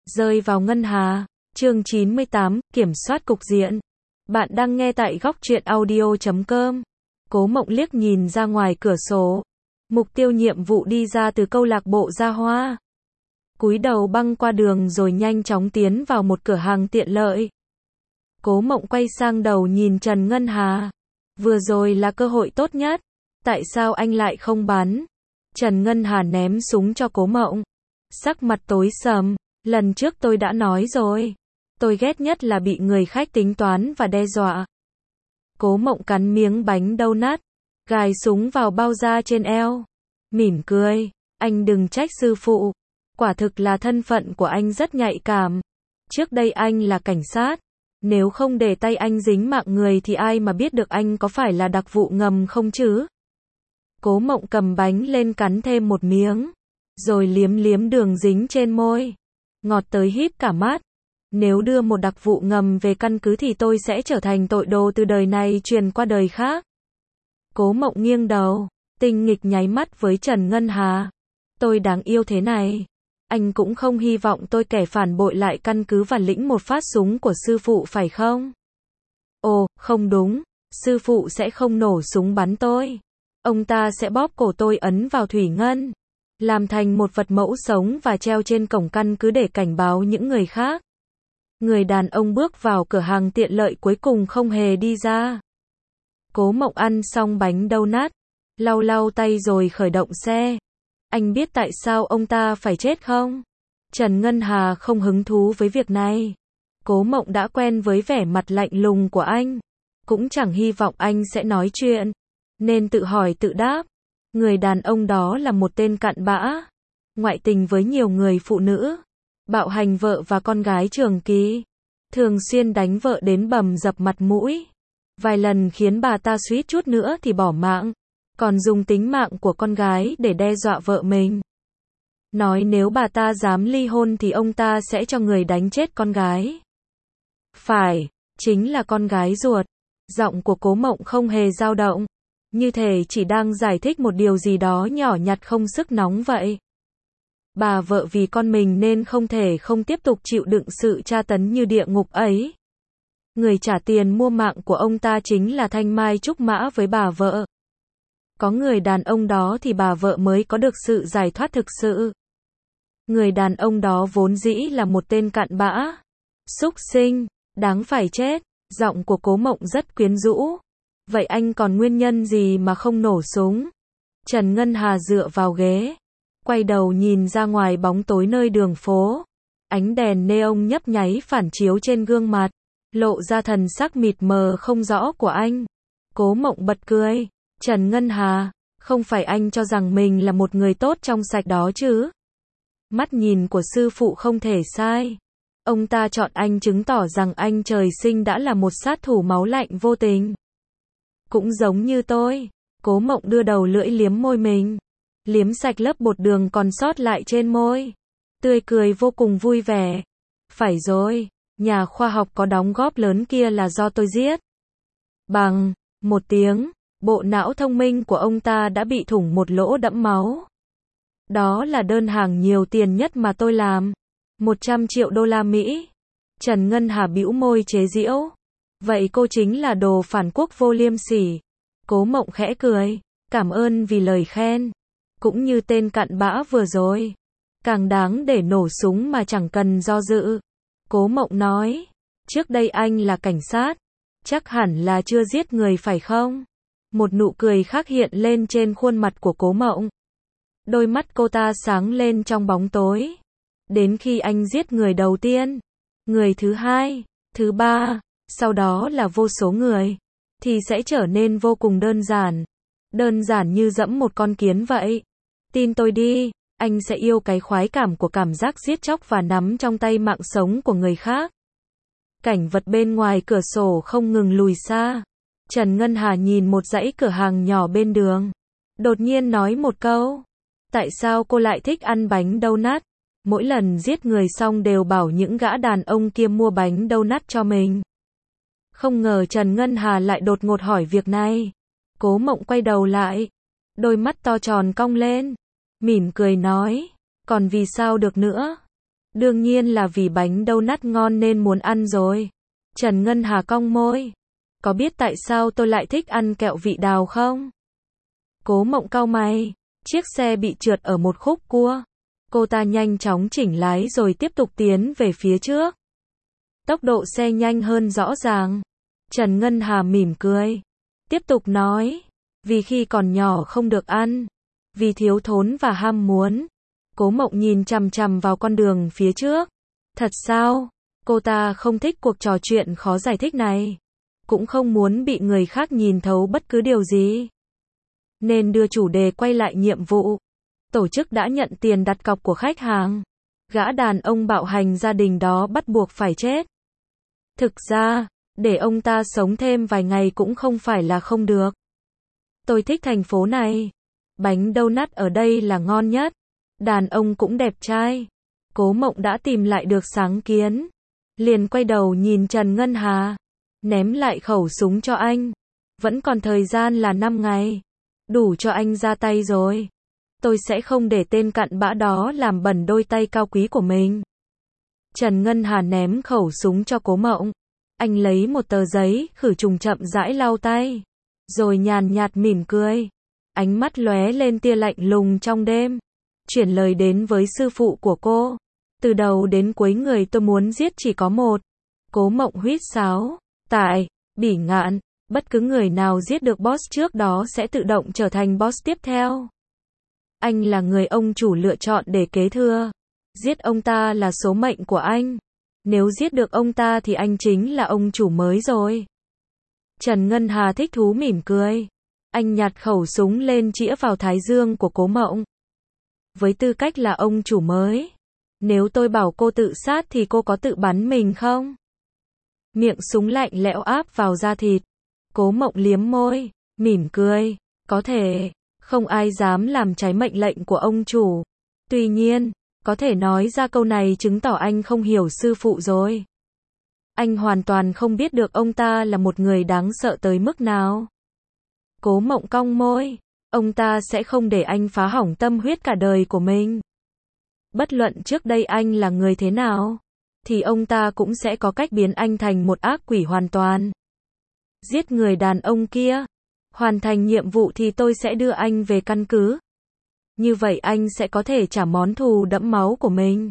Rơi vào ngân hà. Chương 98, kiểm soát cục diện. Bạn đang nghe tại góc truyện audio.com. Cố Mộng liếc nhìn ra ngoài cửa sổ. Mục tiêu nhiệm vụ đi ra từ câu lạc bộ Gia Hoa. Cúi đầu băng qua đường rồi nhanh chóng tiến vào một cửa hàng tiện lợi. Cố Mộng quay sang đầu nhìn Trần Ngân Hà. Vừa rồi là cơ hội tốt nhất. Tại sao anh lại không bắn? Trần Ngân Hà ném súng cho Cố Mộng. Sắc mặt tối sầm. Lần trước tôi đã nói rồi. Tôi ghét nhất là bị người khách tính toán và đe dọa. Cố Mộng cắn miếng bánh donut, gài súng vào bao da trên eo. Mỉm cười. Anh đừng trách sư phụ. Quả thực là thân phận của anh rất nhạy cảm. Trước đây anh là cảnh sát. Nếu không để tay anh dính mạng người thì ai mà biết được anh có phải là đặc vụ ngầm không chứ? Cố Mộng cầm bánh lên cắn thêm một miếng. Rồi liếm liếm đường dính trên môi. Ngọt tới híp cả mắt. Nếu đưa một đặc vụ ngầm về căn cứ thì tôi sẽ trở thành tội đồ từ đời này truyền qua đời khác. Cố Mộng nghiêng đầu, tinh nghịch nháy mắt với Trần Ngân Hà. Tôi đáng yêu thế này. Anh cũng không hy vọng tôi kẻ phản bội lại căn cứ và lĩnh một phát súng của sư phụ phải không? Ồ, không đúng. Sư phụ sẽ không nổ súng bắn tôi. Ông ta sẽ bóp cổ tôi ấn vào thủy ngân. Làm thành một vật mẫu sống và treo trên cổng căn cứ để cảnh báo những người khác. Người đàn ông bước vào cửa hàng tiện lợi cuối cùng không hề đi ra. Cố Mộng ăn xong bánh donut, lau lau tay rồi khởi động xe. Anh biết tại sao ông ta phải chết không? Trần Ngân Hà không hứng thú với việc này. Cố Mộng đã quen với vẻ mặt lạnh lùng của anh. Cũng chẳng hy vọng anh sẽ nói chuyện. Nên tự hỏi tự đáp. Người đàn ông đó là một tên cặn bã. Ngoại tình với nhiều người phụ nữ. Bạo hành vợ và con gái Trường Kỳ. Thường xuyên đánh vợ đến bầm dập mặt mũi. Vài lần khiến bà ta suýt chút nữa thì bỏ mạng. Còn dùng tính mạng của con gái để đe dọa vợ mình. Nói nếu bà ta dám ly hôn thì ông ta sẽ cho người đánh chết con gái. Phải, chính là con gái ruột. Giọng của Cố Mộng không hề dao động. Như thể chỉ đang giải thích một điều gì đó nhỏ nhặt không sức nóng vậy. Bà vợ vì con mình nên không thể không tiếp tục chịu đựng sự tra tấn như địa ngục ấy. Người trả tiền mua mạng của ông ta chính là Thanh Mai Trúc Mã với bà vợ. Có người đàn ông đó thì bà vợ mới có được sự giải thoát thực sự. Người đàn ông đó vốn dĩ là một tên cặn bã. Súc sinh, đáng phải chết. Giọng của Cố Mộng rất quyến rũ. Vậy anh còn nguyên nhân gì mà không nổ súng? Trần Ngân Hà dựa vào ghế. Quay đầu nhìn ra ngoài bóng tối nơi đường phố. Ánh đèn neon nhấp nháy phản chiếu trên gương mặt. Lộ ra thần sắc mịt mờ không rõ của anh. Cố Mộng bật cười. Trần Ngân Hà, không phải anh cho rằng mình là một người tốt trong sạch đó chứ? Mắt nhìn của sư phụ không thể sai. Ông ta chọn anh chứng tỏ rằng anh trời sinh đã là một sát thủ máu lạnh vô tình. Cũng giống như tôi. Cố Mộng đưa đầu lưỡi liếm môi mình. Liếm sạch lớp bột đường còn sót lại trên môi. Tươi cười vô cùng vui vẻ. Phải rồi, nhà khoa học có đóng góp lớn kia là do tôi giết. Bằng một tiếng, bộ não thông minh của ông ta đã bị thủng một lỗ đẫm máu. Đó là đơn hàng nhiều tiền nhất mà tôi làm. 100 triệu đô la Mỹ. Trần Ngân Hà bĩu môi chế giễu. Vậy cô chính là đồ phản quốc vô liêm sỉ. Cố Mộng khẽ cười. Cảm ơn vì lời khen. Cũng như tên cặn bã vừa rồi. Càng đáng để nổ súng mà chẳng cần do dự. Cố Mộng nói. Trước đây anh là cảnh sát. Chắc hẳn là chưa giết người phải không? Một nụ cười khác hiện lên trên khuôn mặt của Cố Mộng. Đôi mắt cô ta sáng lên trong bóng tối. Đến khi anh giết người đầu tiên, người thứ hai, thứ ba, sau đó là vô số người, thì sẽ trở nên vô cùng đơn giản. Đơn giản như dẫm một con kiến vậy. Tin tôi đi, anh sẽ yêu cái khoái cảm của cảm giác giết chóc và nắm trong tay mạng sống của người khác. Cảnh vật bên ngoài cửa sổ không ngừng lùi xa. Trần Ngân Hà nhìn một dãy cửa hàng nhỏ bên đường. Đột nhiên nói một câu. Tại sao cô lại thích ăn bánh donut? Mỗi lần giết người xong đều bảo những gã đàn ông kia mua bánh donut cho mình. Không ngờ Trần Ngân Hà lại đột ngột hỏi việc này. Cố Mộng quay đầu lại. Đôi mắt to tròn cong lên. Mỉm cười nói. Còn vì sao được nữa? Đương nhiên là vì bánh donut ngon nên muốn ăn rồi. Trần Ngân Hà cong môi. Có biết tại sao tôi lại thích ăn kẹo vị đào không? Cố Mộng cau mày. Chiếc xe bị trượt ở một khúc cua. Cô ta nhanh chóng chỉnh lái rồi tiếp tục tiến về phía trước. Tốc độ xe nhanh hơn rõ ràng. Trần Ngân Hà mỉm cười. Tiếp tục nói. Vì khi còn nhỏ không được ăn. Vì thiếu thốn và ham muốn. Cố Mộng nhìn chằm chằm vào con đường phía trước. Thật sao? Cô ta không thích cuộc trò chuyện khó giải thích này. Cũng không muốn bị người khác nhìn thấu bất cứ điều gì. Nên đưa chủ đề quay lại nhiệm vụ. Tổ chức đã nhận tiền đặt cọc của khách hàng. Gã đàn ông bạo hành gia đình đó bắt buộc phải chết. Thực ra, để ông ta sống thêm vài ngày cũng không phải là không được. Tôi thích thành phố này. Bánh donut ở đây là ngon nhất. Đàn ông cũng đẹp trai. Cố Mộng đã tìm lại được sáng kiến. Liền quay đầu nhìn Trần Ngân Hà. Ném lại khẩu súng cho anh. Vẫn còn thời gian là 5 ngày. Đủ cho anh ra tay rồi. Tôi sẽ không để tên cặn bã đó làm bẩn đôi tay cao quý của mình. Trần Ngân Hà ném khẩu súng cho Cố Mộng. Anh lấy một tờ giấy khử trùng chậm rãi lau tay. Rồi nhàn nhạt mỉm cười. Ánh mắt lóe lên tia lạnh lùng trong đêm. Chuyển lời đến với sư phụ của cô. Từ đầu đến cuối người tôi muốn giết chỉ có một. Cố Mộng huýt sáo. Tại, Bỉ Ngạn, bất cứ người nào giết được boss trước đó sẽ tự động trở thành boss tiếp theo. Anh là người ông chủ lựa chọn để kế thừa. Giết ông ta là số mệnh của anh. Nếu giết được ông ta thì anh chính là ông chủ mới rồi. Trần Ngân Hà thích thú mỉm cười. Anh nhặt khẩu súng lên chĩa vào thái dương của Cố Mộng. Với tư cách là ông chủ mới, nếu tôi bảo cô tự sát thì cô có tự bắn mình không? Miệng súng lạnh lẽo áp vào da thịt. Cố Mộng liếm môi, mỉm cười. Có thể, không ai dám làm trái mệnh lệnh của ông chủ. Tuy nhiên, có thể nói ra câu này chứng tỏ anh không hiểu sư phụ rồi. Anh hoàn toàn không biết được ông ta là một người đáng sợ tới mức nào. Cố Mộng cong môi. Ông ta sẽ không để anh phá hỏng tâm huyết cả đời của mình. Bất luận trước đây anh là người thế nào, thì ông ta cũng sẽ có cách biến anh thành một ác quỷ hoàn toàn. Giết người đàn ông kia. Hoàn thành nhiệm vụ thì tôi sẽ đưa anh về căn cứ. Như vậy anh sẽ có thể trả món thù đẫm máu của mình.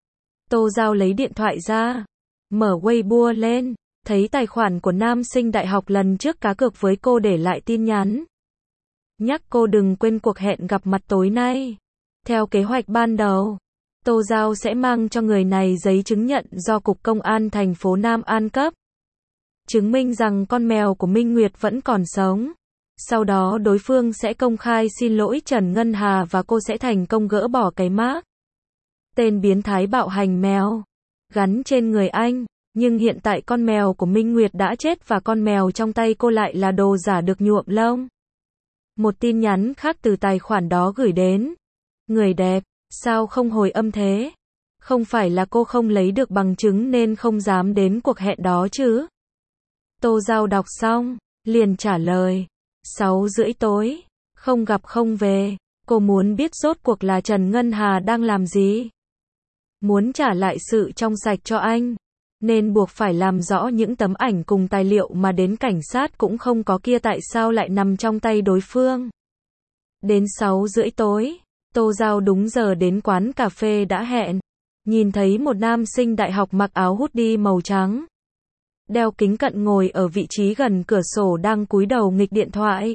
Tô Giao lấy điện thoại ra. Mở Weibo lên. Thấy tài khoản của nam sinh đại học lần trước cá cược với cô để lại tin nhắn. Nhắc cô đừng quên cuộc hẹn gặp mặt tối nay. Theo kế hoạch ban đầu, Tô Giao sẽ mang cho người này giấy chứng nhận do Cục Công an thành phố Nam An cấp. Chứng minh rằng con mèo của Minh Nguyệt vẫn còn sống. Sau đó đối phương sẽ công khai xin lỗi Trần Ngân Hà và cô sẽ thành công gỡ bỏ cái mác tên biến thái bạo hành mèo gắn trên người anh. Nhưng hiện tại con mèo của Minh Nguyệt đã chết và con mèo trong tay cô lại là đồ giả được nhuộm lông. Một tin nhắn khác từ tài khoản đó gửi đến. Người đẹp, sao không hồi âm thế? Không phải là cô không lấy được bằng chứng nên không dám đến cuộc hẹn đó chứ? Tô Giao đọc xong, liền trả lời. 6:30 tối, không gặp không về. Cô muốn biết rốt cuộc là Trần Ngân Hà đang làm gì? Muốn trả lại sự trong sạch cho anh, nên buộc phải làm rõ những tấm ảnh cùng tài liệu mà đến cảnh sát cũng không có kia tại sao lại nằm trong tay đối phương. Đến 6:30 tối, Tô Giao đúng giờ đến quán cà phê đã hẹn. Nhìn thấy một nam sinh đại học mặc áo hoodie màu trắng, đeo kính cận ngồi ở vị trí gần cửa sổ đang cúi đầu nghịch điện thoại.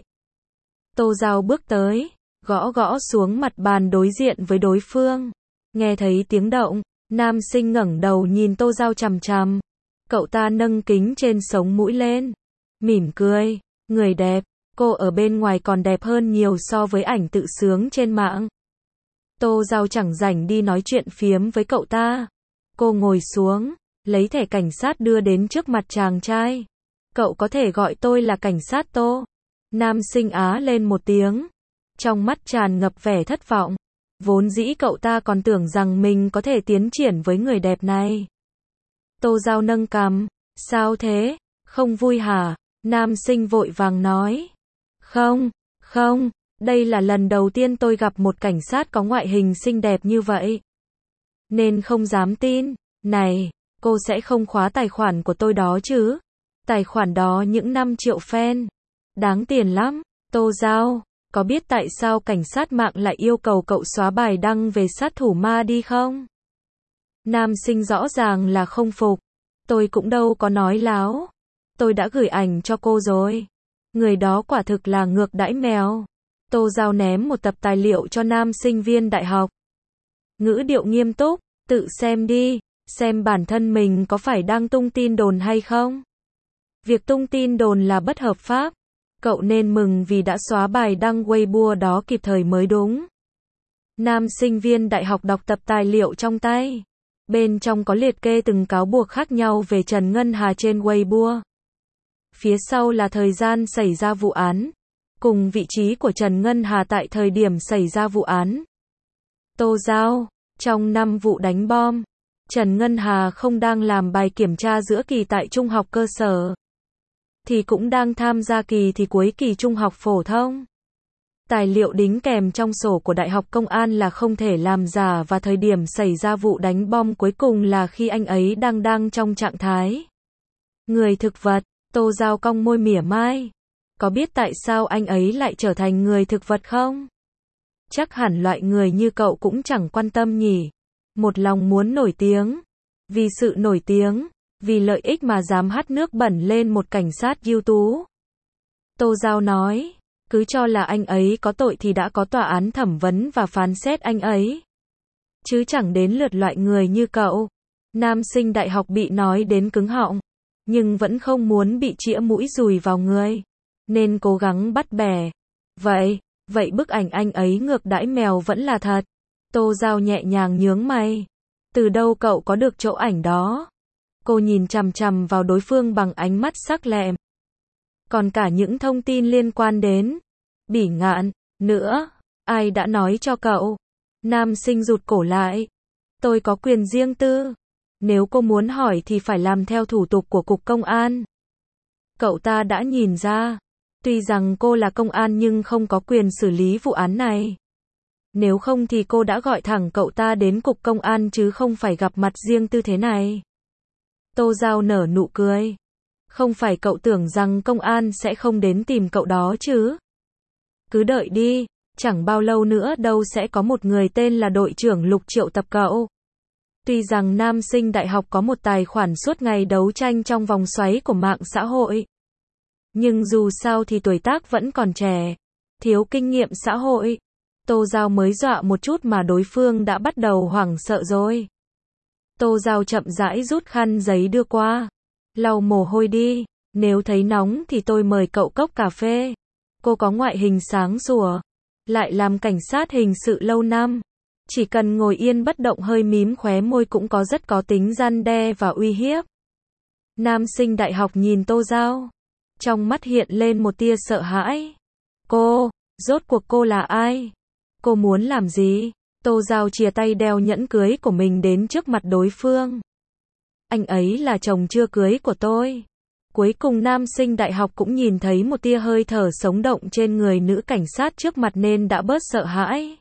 Tô Giao bước tới, gõ gõ xuống mặt bàn đối diện với đối phương. Nghe thấy tiếng động, nam sinh ngẩng đầu nhìn Tô Giao chằm chằm. Cậu ta nâng kính trên sống mũi lên, mỉm cười. Người đẹp, cô ở bên ngoài còn đẹp hơn nhiều so với ảnh tự sướng trên mạng. Tô Giao chẳng rảnh đi nói chuyện phiếm với cậu ta. Cô ngồi xuống, lấy thẻ cảnh sát đưa đến trước mặt chàng trai. Cậu có thể gọi tôi là cảnh sát Tô. Nam sinh á lên một tiếng, trong mắt tràn ngập vẻ thất vọng. Vốn dĩ cậu ta còn tưởng rằng mình có thể tiến triển với người đẹp này. Tô Giao nâng cằm. Sao thế? Không vui hả? Nam sinh vội vàng nói. Không, đây là lần đầu tiên tôi gặp một cảnh sát có ngoại hình xinh đẹp như vậy. nên không dám tin. Này, cô sẽ không khóa tài khoản của tôi đó chứ? Tài khoản đó những 5 triệu fan. Đáng tiền lắm. Tô Giao, có biết tại sao cảnh sát mạng lại yêu cầu cậu xóa bài đăng về sát thủ ma đi không? Nam sinh rõ ràng là không phục. Tôi cũng đâu có nói láo. Tôi đã gửi ảnh cho cô rồi. Người đó quả thực là ngược đãi mèo. Tô Giao ném một tập tài liệu cho nam sinh viên đại học. Ngữ điệu nghiêm túc, tự xem đi, xem bản thân mình có phải đang tung tin đồn hay không. Việc tung tin đồn là bất hợp pháp. Cậu nên mừng vì đã xóa bài đăng Weibo đó kịp thời mới đúng. Nam sinh viên đại học đọc tập tài liệu trong tay. Bên trong có liệt kê từng cáo buộc khác nhau về Trần Ngân Hà trên Weibo. Phía sau là thời gian xảy ra vụ án, cùng vị trí của Trần Ngân Hà tại thời điểm xảy ra vụ án. Tô Giao, trong 5 vụ đánh bom, Trần Ngân Hà không đang làm bài kiểm tra giữa kỳ tại trung học cơ sở, thì cũng đang tham gia kỳ thi cuối kỳ trung học phổ thông. Tài liệu đính kèm trong sổ của Đại học Công an là không thể làm giả và thời điểm xảy ra vụ đánh bom cuối cùng là khi anh ấy đang trong trạng thái người thực vật. Tô Giao cong môi mỉa mai. Có biết tại sao anh ấy lại trở thành người thực vật không? Chắc hẳn loại người như cậu cũng chẳng quan tâm nhỉ. Một lòng muốn nổi tiếng. Vì sự nổi tiếng, vì lợi ích mà dám hắt nước bẩn lên một cảnh sát ưu tú. Tô Giao nói, cứ cho là anh ấy có tội thì đã có tòa án thẩm vấn và phán xét anh ấy. Chứ chẳng đến lượt loại người như cậu. Nam sinh đại học bị nói đến cứng họng, nhưng vẫn không muốn bị chĩa mũi dùi vào người, nên cố gắng bắt bẻ. Vậy bức ảnh anh ấy ngược đãi mèo vẫn là thật. Tô Giao nhẹ nhàng nhướng mày. Từ đâu cậu có được chỗ ảnh đó? Cô nhìn chằm chằm vào đối phương bằng ánh mắt sắc lẹm. Còn cả những thông tin liên quan đến Bỉ Ngạn nữa, ai đã nói cho cậu? Nam sinh rụt cổ lại. Tôi có quyền riêng tư. Nếu cô muốn hỏi thì phải làm theo thủ tục của Cục Công an. Cậu ta đã nhìn ra. Tuy rằng cô là công an nhưng không có quyền xử lý vụ án này. Nếu không thì cô đã gọi thẳng cậu ta đến Cục Công an chứ không phải gặp mặt riêng tư thế này. Tô Giao nở nụ cười. Không phải cậu tưởng rằng công an sẽ không đến tìm cậu đó chứ? Cứ đợi đi, chẳng bao lâu nữa đâu sẽ có một người tên là đội trưởng Lục triệu tập cậu. Tuy rằng nam sinh đại học có một tài khoản suốt ngày đấu tranh trong vòng xoáy của mạng xã hội. Nhưng dù sao thì tuổi tác vẫn còn trẻ, thiếu kinh nghiệm xã hội. Tô Giao mới dọa một chút mà đối phương đã bắt đầu hoảng sợ rồi. Tô Giao chậm rãi rút khăn giấy đưa qua. Lau mồ hôi đi, nếu thấy nóng thì tôi mời cậu cốc cà phê. Cô có ngoại hình sáng sủa, lại làm cảnh sát hình sự lâu năm. Chỉ cần ngồi yên bất động hơi mím khóe môi cũng rất có tính răn đe và uy hiếp. Nam sinh đại học nhìn Tô Giao. Trong mắt hiện lên một tia sợ hãi. Cô, rốt cuộc cô là ai? Cô muốn làm gì? Tô Giao chìa tay đeo nhẫn cưới của mình đến trước mặt đối phương. Anh ấy là chồng chưa cưới của tôi. Cuối cùng nam sinh đại học cũng nhìn thấy một tia hơi thở sống động trên người nữ cảnh sát trước mặt nên đã bớt sợ hãi.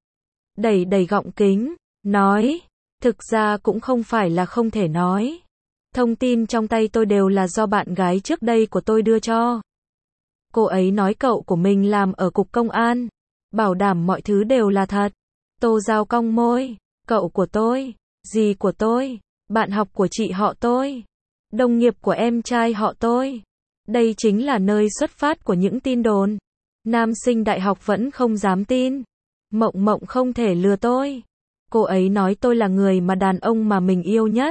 Đẩy gọng kính, nói, thực ra cũng không phải là không thể nói. Thông tin trong tay tôi đều là do bạn gái trước đây của tôi đưa cho. Cô ấy nói cậu của mình làm ở Cục Công an, bảo đảm mọi thứ đều là thật. Tô Giao cong môi, cậu của tôi, dì của tôi, bạn học của chị họ tôi, đồng nghiệp của em trai họ tôi. Đây chính là nơi xuất phát của những tin đồn. Nam sinh đại học vẫn không dám tin. Mộng không thể lừa tôi. Cô ấy nói tôi là người mà đàn ông mà mình yêu nhất.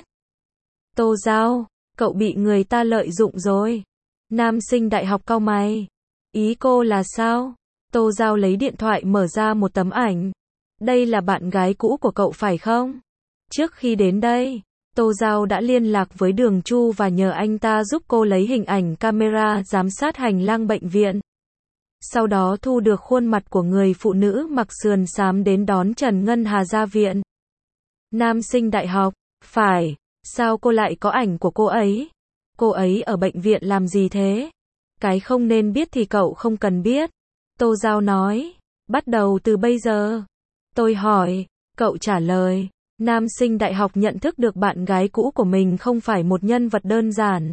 Tô Giao, cậu bị người ta lợi dụng rồi. Nam sinh đại học cau mày. Ý cô là sao? Tô Giao lấy điện thoại mở ra một tấm ảnh. Đây là bạn gái cũ của cậu phải không? Trước khi đến đây, Tô Giao đã liên lạc với Đường Chu và nhờ anh ta giúp cô lấy hình ảnh camera giám sát hành lang bệnh viện. Sau đó thu được khuôn mặt của người phụ nữ mặc sườn xám đến đón Trần Ngân Hà ra viện. Nam sinh đại học, phải, sao cô lại có ảnh của cô ấy? Cô ấy ở bệnh viện làm gì thế? Cái không nên biết thì cậu không cần biết. Tô Giao nói, bắt đầu từ bây giờ. Tôi hỏi, cậu trả lời. Nam sinh đại học nhận thức được bạn gái cũ của mình không phải một nhân vật đơn giản,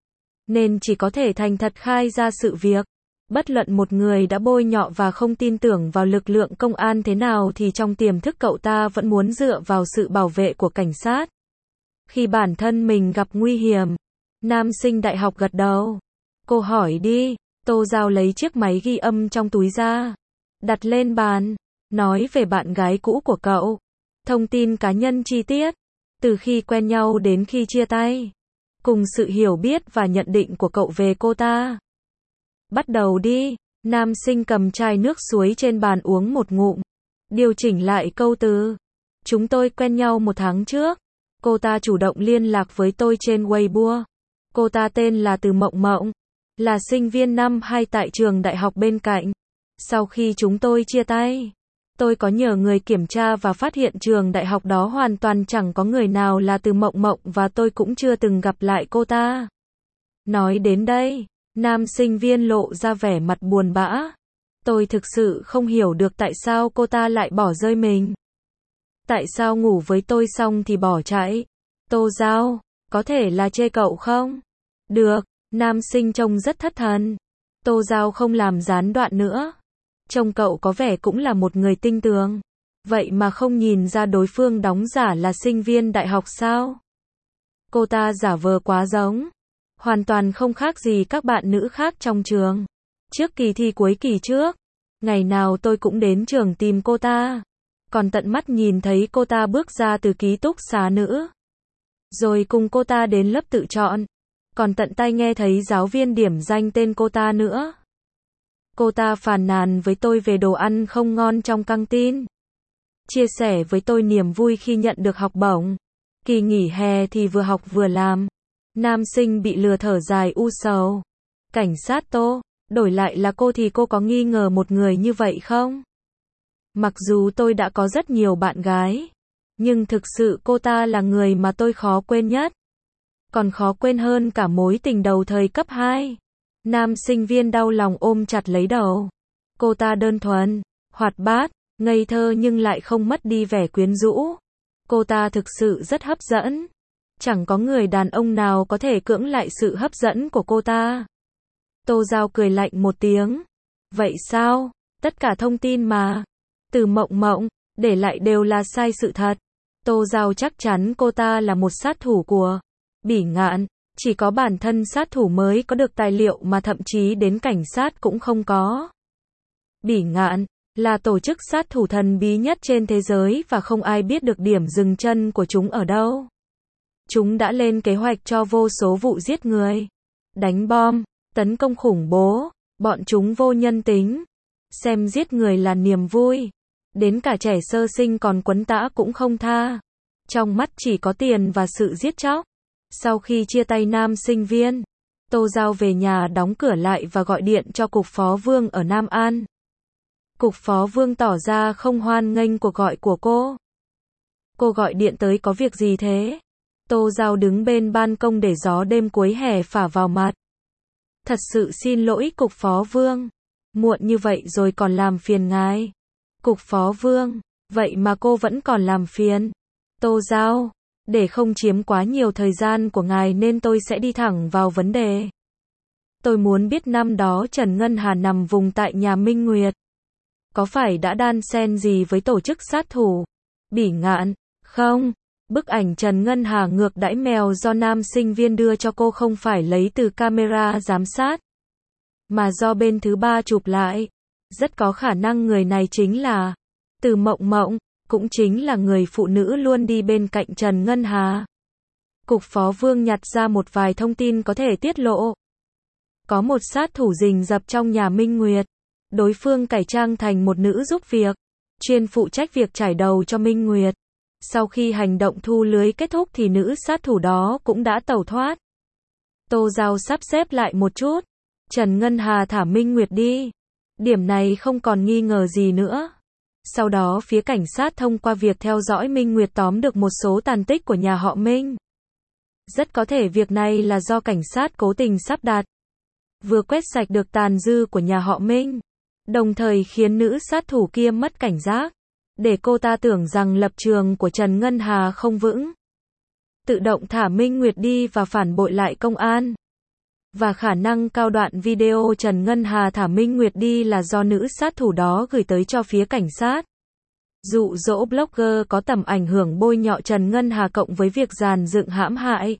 nên chỉ có thể thành thật khai ra sự việc. Bất luận một người đã bôi nhọ và không tin tưởng vào lực lượng công an thế nào thì trong tiềm thức cậu ta vẫn muốn dựa vào sự bảo vệ của cảnh sát. Khi bản thân mình gặp nguy hiểm, nam sinh đại học gật đầu. Cô hỏi đi. Tô Giao lấy chiếc máy ghi âm trong túi ra, đặt lên bàn, nói về bạn gái cũ của cậu. Thông tin cá nhân chi tiết, từ khi quen nhau đến khi chia tay, cùng sự hiểu biết và nhận định của cậu về cô ta. Bắt đầu đi. Nam sinh cầm chai nước suối trên bàn uống một ngụm, điều chỉnh lại câu từ. Chúng tôi quen nhau 1 tháng trước. Cô ta chủ động liên lạc với tôi trên Weibo. Cô ta tên là Từ Mộng Mộng, là sinh viên năm 2 tại trường đại học bên cạnh. Sau khi chúng tôi chia tay, tôi có nhờ người kiểm tra và phát hiện trường đại học đó hoàn toàn chẳng có người nào là Từ Mộng Mộng và tôi cũng chưa từng gặp lại cô ta. Nói đến đây, nam sinh viên lộ ra vẻ mặt buồn bã. Tôi thực sự không hiểu được tại sao cô ta lại bỏ rơi mình. Tại sao ngủ với tôi xong thì bỏ chạy? Tô Giao, có thể là chê cậu không? Được, nam sinh trông rất thất thần. Tô Giao không làm gián đoạn nữa. Trông cậu có vẻ cũng là một người tinh tường. Vậy mà không nhìn ra đối phương đóng giả là sinh viên đại học sao? Cô ta giả vờ quá giống. Hoàn toàn không khác gì các bạn nữ khác trong trường. Trước kỳ thi cuối kỳ trước, ngày nào tôi cũng đến trường tìm cô ta. Còn tận mắt nhìn thấy cô ta bước ra từ ký túc xá nữ. Rồi cùng cô ta đến lớp tự chọn. Còn tận tay nghe thấy giáo viên điểm danh tên cô ta nữa. Cô ta phàn nàn với tôi về đồ ăn không ngon trong căng tin. Chia sẻ với tôi niềm vui khi nhận được học bổng. Kỳ nghỉ hè thì vừa học vừa làm. Nam sinh bị lừa thở dài u sầu. Cảnh sát Tô, đổi lại là cô thì cô có nghi ngờ một người như vậy không? Mặc dù tôi đã có rất nhiều bạn gái, nhưng thực sự cô ta là người mà tôi khó quên nhất. Còn khó quên hơn cả mối tình đầu thời cấp 2. Nam sinh viên đau lòng ôm chặt lấy đầu. Cô ta đơn thuần, hoạt bát, ngây thơ nhưng lại không mất đi vẻ quyến rũ. Cô ta thực sự rất hấp dẫn. Chẳng có người đàn ông nào có thể cưỡng lại sự hấp dẫn của cô ta. Tô Giao cười lạnh một tiếng. Vậy sao? Tất cả thông tin mà Từ Mộng Mộng để lại đều là sai sự thật. Tô Giao chắc chắn cô ta là một sát thủ của Bỉ Ngạn. Chỉ có bản thân sát thủ mới có được tài liệu mà thậm chí đến cảnh sát cũng không có. Bỉ Ngạn là tổ chức sát thủ thần bí nhất trên thế giới và không ai biết được điểm dừng chân của chúng ở đâu. Chúng đã lên kế hoạch cho vô số vụ giết người, đánh bom, tấn công khủng bố. Bọn chúng vô nhân tính. Xem giết người là niềm vui. Đến cả trẻ sơ sinh còn quấn tã cũng không tha. Trong mắt chỉ có tiền và sự giết chóc. Sau khi chia tay nam sinh viên, Tô Giao về nhà đóng cửa lại và gọi điện cho cục phó Vương ở Nam An. Cục phó Vương tỏ ra không hoan nghênh cuộc gọi của cô. Cô gọi điện tới có việc gì thế? Tô Giao đứng bên ban công để gió đêm cuối hè phả vào mặt. Thật sự xin lỗi cục phó Vương. Muộn như vậy rồi còn làm phiền ngài. Cục phó Vương, vậy mà cô vẫn còn làm phiền. Tô Giao, để không chiếm quá nhiều thời gian của ngài nên tôi sẽ đi thẳng vào vấn đề. Tôi muốn biết năm đó Trần Ngân Hà nằm vùng tại nhà Minh Nguyệt. Có phải đã đan xen gì với tổ chức sát thủ Bỉ Ngạn, không? Bức ảnh Trần Ngân Hà ngược đãi mèo do nam sinh viên đưa cho cô không phải lấy từ camera giám sát, mà do bên thứ ba chụp lại. Rất có khả năng người này chính là Từ Mộng Mộng, cũng chính là người phụ nữ luôn đi bên cạnh Trần Ngân Hà. Cục phó Vương nhặt ra một vài thông tin có thể tiết lộ. Có một sát thủ rình rập trong nhà Minh Nguyệt. Đối phương cải trang thành một nữ giúp việc, chuyên phụ trách việc trải đầu cho Minh Nguyệt. Sau khi hành động thu lưới kết thúc thì nữ sát thủ đó cũng đã tẩu thoát. Tô Giao sắp xếp lại một chút. Trần Ngân Hà thả Minh Nguyệt đi. Điểm này không còn nghi ngờ gì nữa. Sau đó phía cảnh sát thông qua việc theo dõi Minh Nguyệt tóm được một số tàn tích của nhà họ Minh. Rất có thể việc này là do cảnh sát cố tình sắp đặt. Vừa quét sạch được tàn dư của nhà họ Minh, đồng thời khiến nữ sát thủ kia mất cảnh giác. để cô ta tưởng rằng lập trường của Trần Ngân Hà không vững. Tự động thả Minh Nguyệt đi và phản bội lại công an. Và khả năng cao đoạn video Trần Ngân Hà thả Minh Nguyệt đi là do nữ sát thủ đó gửi tới cho phía cảnh sát. Dụ dỗ blogger có tầm ảnh hưởng bôi nhọ Trần Ngân Hà cộng với việc dàn dựng hãm hại,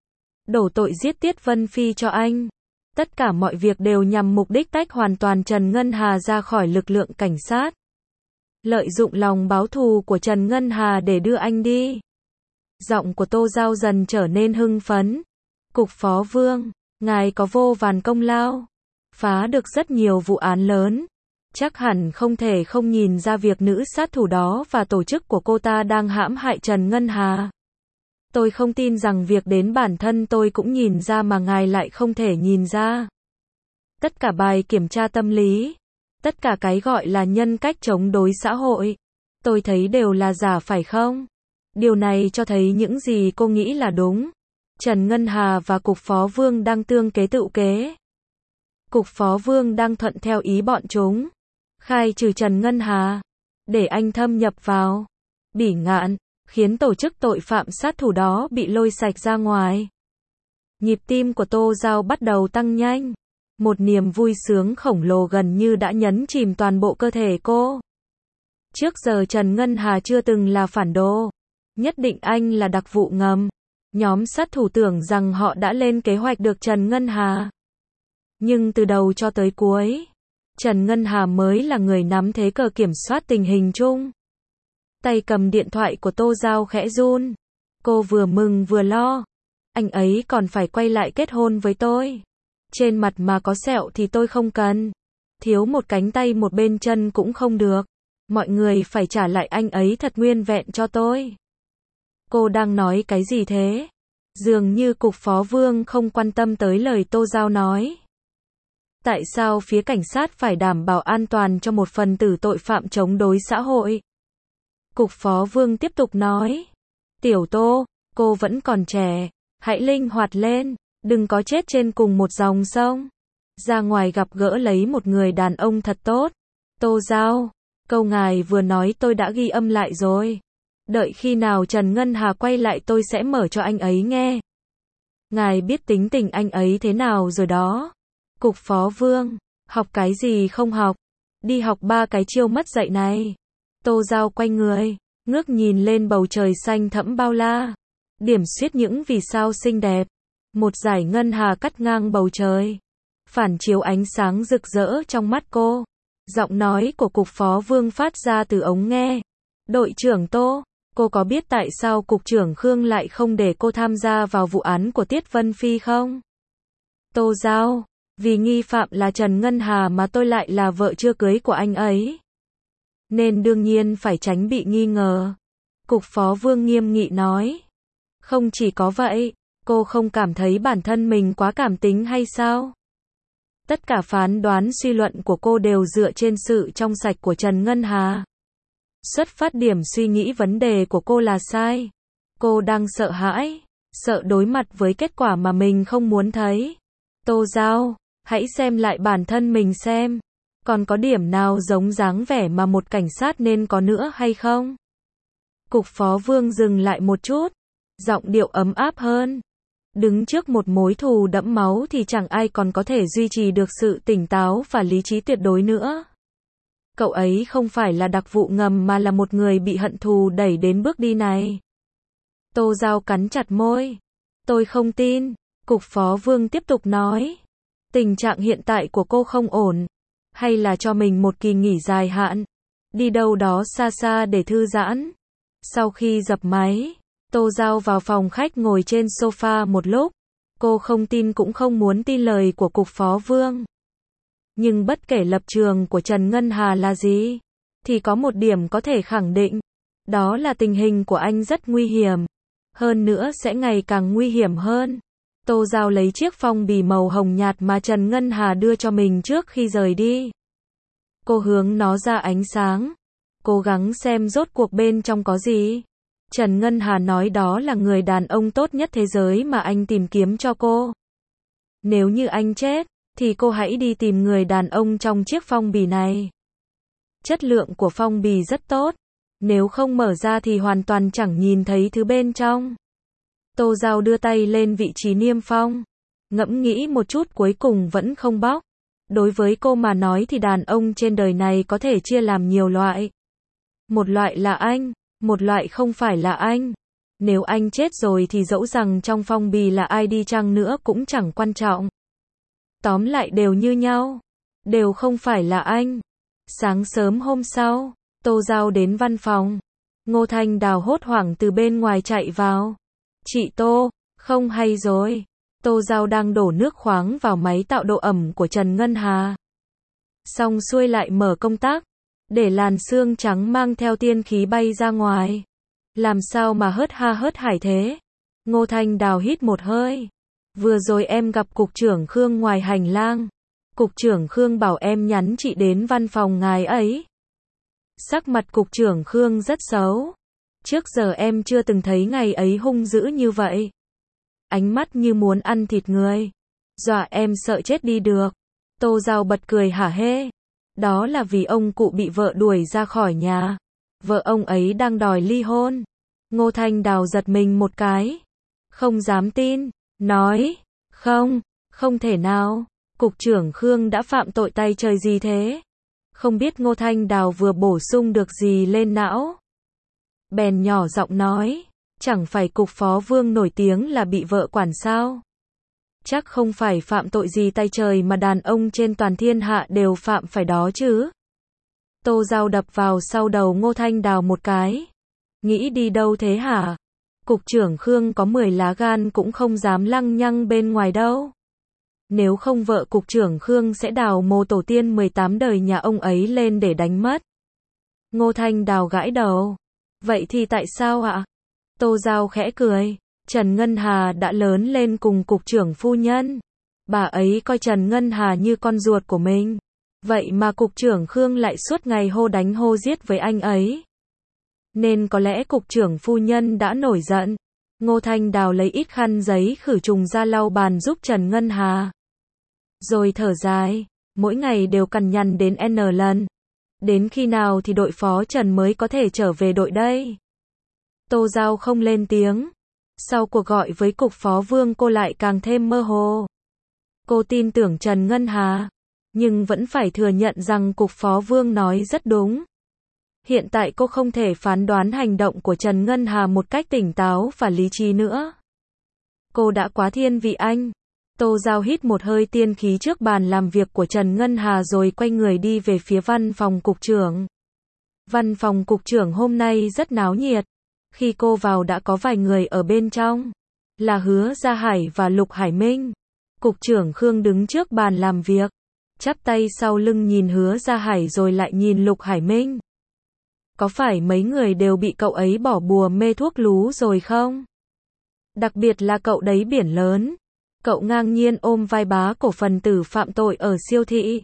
đổ tội giết Tiết Vân Phi cho anh. Tất cả mọi việc đều nhằm mục đích tách hoàn toàn Trần Ngân Hà ra khỏi lực lượng cảnh sát. Lợi dụng lòng báo thù của Trần Ngân Hà để đưa anh đi. Giọng của Tô Giao dần trở nên hưng phấn. Cục Phó Vương, ngài có vô vàn công lao, phá được rất nhiều vụ án lớn. Chắc hẳn không thể không nhìn ra việc nữ sát thủ đó và tổ chức của cô ta đang hãm hại Trần Ngân Hà. Tôi không tin rằng việc đến bản thân tôi cũng nhìn ra mà ngài lại không thể nhìn ra. Tất cả bài kiểm tra tâm lý, tất cả cái gọi là nhân cách chống đối xã hội, tôi thấy đều là giả phải không? Điều này cho thấy những gì cô nghĩ là đúng. Trần Ngân Hà và Cục Phó Vương đang tương kế tự kế. Cục Phó Vương đang thuận theo ý bọn chúng. Khai trừ Trần Ngân Hà, để anh thâm nhập vào Bỉ Ngạn, khiến tổ chức tội phạm sát thủ đó bị lôi sạch ra ngoài. Nhịp tim của Tô Giao bắt đầu tăng nhanh. Một niềm vui sướng khổng lồ gần như đã nhấn chìm toàn bộ cơ thể cô. Trước giờ Trần Ngân Hà chưa từng là phản đồ. Nhất định anh là đặc vụ ngầm. Nhóm sát thủ tưởng rằng họ đã lên kế hoạch được Trần Ngân Hà. Nhưng từ đầu cho tới cuối, Trần Ngân Hà mới là người nắm thế cờ kiểm soát tình hình chung. Tay cầm điện thoại của Tô Giao khẽ run. Cô vừa mừng vừa lo. Anh ấy còn phải quay lại kết hôn với tôi. Trên mặt mà có sẹo thì tôi không cần. Thiếu một cánh tay một bên chân cũng không được. Mọi người phải trả lại anh ấy thật nguyên vẹn cho tôi. Cô đang nói cái gì thế? Dường như Cục Phó Vương không quan tâm tới lời Tô Giao nói. Tại sao phía cảnh sát phải đảm bảo an toàn cho một phần tử tội phạm chống đối xã hội? Cục Phó Vương tiếp tục nói. Tiểu Tô, cô vẫn còn trẻ. Hãy linh hoạt lên. Đừng có chết trên cùng một dòng sông. Ra ngoài gặp gỡ lấy một người đàn ông thật tốt. Tô Giao, câu ngài vừa nói tôi đã ghi âm lại rồi. Đợi khi nào Trần Ngân Hà quay lại tôi sẽ mở cho anh ấy nghe. Ngài biết tính tình anh ấy thế nào rồi đó. Cục Phó Vương, học cái gì không học? Đi học 3 cái chiêu mất dạy này. Tô Giao quay người, ngước nhìn lên bầu trời xanh thẫm bao la. Điểm xuyết những vì sao xinh đẹp. Một dải ngân hà cắt ngang bầu trời. Phản chiếu ánh sáng rực rỡ trong mắt cô. Giọng nói của Cục Phó Vương phát ra từ ống nghe. Đội trưởng Tô, cô có biết tại sao Cục trưởng Khương lại không để cô tham gia vào vụ án của Tiết Vân Phi không? Tô Giao, vì nghi phạm là Trần Ngân Hà mà tôi lại là vợ chưa cưới của anh ấy. Nên đương nhiên phải tránh bị nghi ngờ. Cục Phó Vương nghiêm nghị nói. Không chỉ có vậy, cô không cảm thấy bản thân mình quá cảm tính hay sao? Tất cả phán đoán suy luận của cô đều dựa trên sự trong sạch của Trần Ngân Hà. Xuất phát điểm suy nghĩ vấn đề của cô là sai. Cô đang sợ hãi, sợ đối mặt với kết quả mà mình không muốn thấy. Tô Giao, hãy xem lại bản thân mình xem. Còn có điểm nào giống dáng vẻ mà một cảnh sát nên có nữa hay không? Cục Phó Vương dừng lại một chút. Giọng điệu ấm áp hơn. Đứng trước một mối thù đẫm máu thì chẳng ai còn có thể duy trì được sự tỉnh táo và lý trí tuyệt đối nữa. Cậu ấy không phải là đặc vụ ngầm mà là một người bị hận thù đẩy đến bước đi này. Tô Giao cắn chặt môi. Tôi không tin. Cục Phó Vương tiếp tục nói. Tình trạng hiện tại của cô không ổn. Hay là cho mình một kỳ nghỉ dài hạn. Đi đâu đó xa xa để thư giãn. Sau khi dập máy, Tô Giao vào phòng khách ngồi trên sofa một lúc. Cô không tin cũng không muốn tin lời của Cục Phó Vương. Nhưng bất kể lập trường của Trần Ngân Hà là gì, thì có một điểm có thể khẳng định. Đó là tình hình của anh rất nguy hiểm. Hơn nữa sẽ ngày càng nguy hiểm hơn. Tô Giao lấy chiếc phong bì màu hồng nhạt mà Trần Ngân Hà đưa cho mình trước khi rời đi. Cô hướng nó ra ánh sáng. Cố gắng xem rốt cuộc bên trong có gì. Trần Ngân Hà nói đó là người đàn ông tốt nhất thế giới mà anh tìm kiếm cho cô. Nếu như anh chết, thì cô hãy đi tìm người đàn ông trong chiếc phong bì này. Chất lượng của phong bì rất tốt. Nếu không mở ra thì hoàn toàn chẳng nhìn thấy thứ bên trong. Tô Giao đưa tay lên vị trí niêm phong. Ngẫm nghĩ một chút cuối cùng vẫn không bóc. Đối với cô mà nói thì đàn ông trên đời này có thể chia làm nhiều loại. Một loại là anh, một loại không phải là anh. Nếu anh chết rồi thì dẫu rằng trong phong bì là ai đi chăng nữa cũng chẳng quan trọng. Tóm lại đều như nhau. Đều không phải là anh. Sáng sớm hôm sau, Tô Giao đến văn phòng. Ngô Thanh Đào hốt hoảng từ bên ngoài chạy vào. Chị Tô, không hay rồi. Tô Giao đang đổ nước khoáng vào máy tạo độ ẩm của Trần Ngân Hà. Xong xuôi lại mở công tắc, để làn sương trắng mang theo tiên khí bay ra ngoài. Làm sao mà hớt ha hớt hải thế? Ngô Thanh Đào hít một hơi. Vừa rồi em gặp Cục trưởng Khương ngoài hành lang. Cục trưởng Khương bảo em nhắn chị đến văn phòng ngài ấy. Sắc mặt Cục trưởng Khương rất xấu. Trước giờ em chưa từng thấy ngày ấy hung dữ như vậy. Ánh mắt như muốn ăn thịt người. Dọa em sợ chết đi được. Tô Giao bật cười hả hê. Đó là vì ông cụ bị vợ đuổi ra khỏi nhà. Vợ ông ấy đang đòi ly hôn. Ngô Thanh Đào giật mình một cái. Không dám tin. Nói. Không, không thể nào. Cục trưởng Khương đã phạm tội tay trời gì thế? Không biết Ngô Thanh Đào vừa bổ sung được gì lên não. Bèn nhỏ giọng nói. Chẳng phải Cục Phó Vương nổi tiếng là bị vợ quản sao? Chắc không phải phạm tội gì tay trời mà đàn ông trên toàn thiên hạ đều phạm phải đó chứ. Tô Giao đập vào sau đầu Ngô Thanh Đào một cái. Nghĩ đi đâu thế hả? Cục trưởng Khương có 10 lá gan cũng không dám lăng nhăng bên ngoài đâu. Nếu không vợ Cục trưởng Khương sẽ đào mồ tổ tiên 18 đời nhà ông ấy lên để đánh mất. Ngô Thanh Đào gãi đầu. Vậy thì tại sao ạ? Tô Giao khẽ cười. Trần Ngân Hà đã lớn lên cùng Cục trưởng phu nhân. Bà ấy coi Trần Ngân Hà như con ruột của mình. Vậy mà Cục trưởng Khương lại suốt ngày hô đánh hô giết với anh ấy. Nên có lẽ Cục trưởng phu nhân đã nổi giận. Ngô Thanh Đào lấy ít khăn giấy khử trùng ra lau bàn giúp Trần Ngân Hà. Rồi thở dài. Mỗi ngày đều cằn nhằn đến N lần. Đến khi nào thì đội phó Trần mới có thể trở về đội đây? Tô Giao không lên tiếng. Sau cuộc gọi với Cục Phó Vương cô lại càng thêm mơ hồ. Cô tin tưởng Trần Ngân Hà. Nhưng vẫn phải thừa nhận rằng Cục Phó Vương nói rất đúng. Hiện tại cô không thể phán đoán hành động của Trần Ngân Hà một cách tỉnh táo và lý trí nữa. Cô đã quá thiên vị anh. Tô Giao hít một hơi tiên khí trước bàn làm việc của Trần Ngân Hà rồi quay người đi về phía văn phòng cục trưởng. Văn phòng cục trưởng hôm nay rất náo nhiệt. Khi cô vào đã có vài người ở bên trong. Là Hứa Gia Hải và Lục Hải Minh. Cục trưởng Khương đứng trước bàn làm việc. Chắp tay sau lưng nhìn Hứa Gia Hải rồi lại nhìn Lục Hải Minh. Có phải mấy người đều bị cậu ấy bỏ bùa mê thuốc lú rồi không? Đặc biệt là cậu đấy Biển Lớn. Cậu ngang nhiên ôm vai bá cổ phần tử phạm tội ở siêu thị.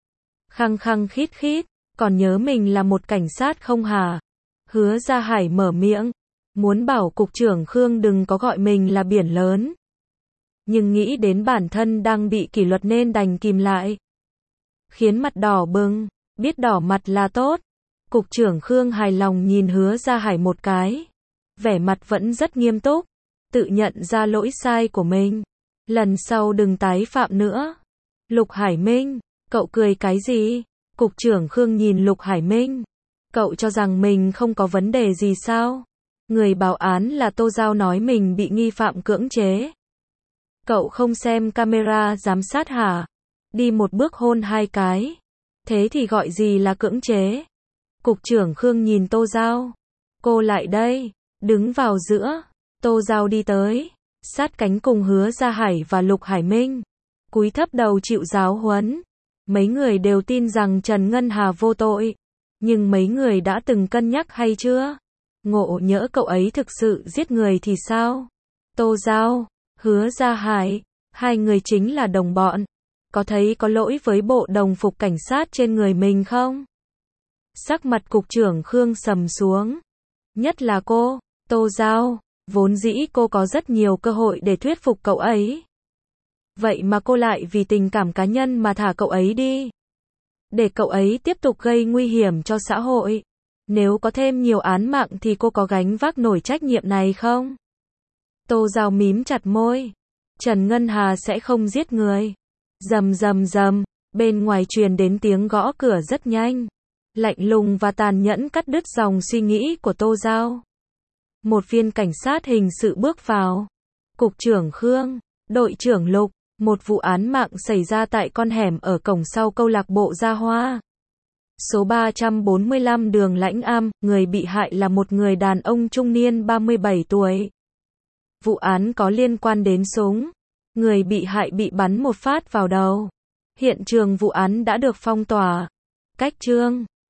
Khăng khăng khít khít, còn nhớ mình là một cảnh sát không hả? Hứa Gia Hải mở miệng, muốn bảo cục trưởng Khương đừng có gọi mình là Biển Lớn. Nhưng nghĩ đến bản thân đang bị kỷ luật nên đành kìm lại. Khiến mặt đỏ bừng, biết đỏ mặt là tốt. Cục trưởng Khương hài lòng nhìn Hứa Gia Hải một cái. Vẻ mặt vẫn rất nghiêm túc, tự nhận ra lỗi sai của mình. Lần sau đừng tái phạm nữa. Lục Hải Minh, cậu cười cái gì? Cục trưởng Khương nhìn Lục Hải Minh. Cậu cho rằng mình không có vấn đề gì sao? Người báo án là Tô Giao nói mình bị nghi phạm cưỡng chế. Cậu không xem camera giám sát hả? Đi một bước hôn hai cái. Thế thì gọi gì là cưỡng chế? Cục trưởng Khương nhìn Tô Giao. Cô lại đây, đứng vào giữa. Tô Giao đi tới, sát cánh cùng Hứa Gia Hải và Lục Hải Minh. Cúi thấp đầu chịu giáo huấn. Mấy người đều tin rằng Trần Ngân Hà vô tội. Nhưng mấy người đã từng cân nhắc hay chưa? Ngộ nhỡ cậu ấy thực sự giết người thì sao? Tô Giao, Hứa Gia Hải, hai người chính là đồng bọn. Có thấy có lỗi với bộ đồng phục cảnh sát trên người mình không? Sắc mặt cục trưởng Khương sầm xuống. Nhất là cô, Tô Giao, vốn dĩ cô có rất nhiều cơ hội để thuyết phục cậu ấy. Vậy mà cô lại vì tình cảm cá nhân mà thả cậu ấy đi. Để cậu ấy tiếp tục gây nguy hiểm cho xã hội. Nếu có thêm nhiều án mạng thì cô có gánh vác nổi trách nhiệm này không? Tô Giao mím chặt môi. Trần Ngân Hà sẽ không giết người. Rầm rầm rầm, bên ngoài truyền đến tiếng gõ cửa rất nhanh. Lạnh lùng và tàn nhẫn cắt đứt dòng suy nghĩ của Tô Giao. Một viên cảnh sát hình sự bước vào. Cục trưởng Khương, đội trưởng Lục, một vụ án mạng xảy ra tại con hẻm ở cổng sau câu lạc bộ Gia Hoa. Số 345 đường Lãnh Am, người bị hại là một người đàn ông trung niên 37 tuổi. Vụ án có liên quan đến súng. Người bị hại bị bắn một phát vào đầu. Hiện trường vụ án đã được phong tỏa. Cách chương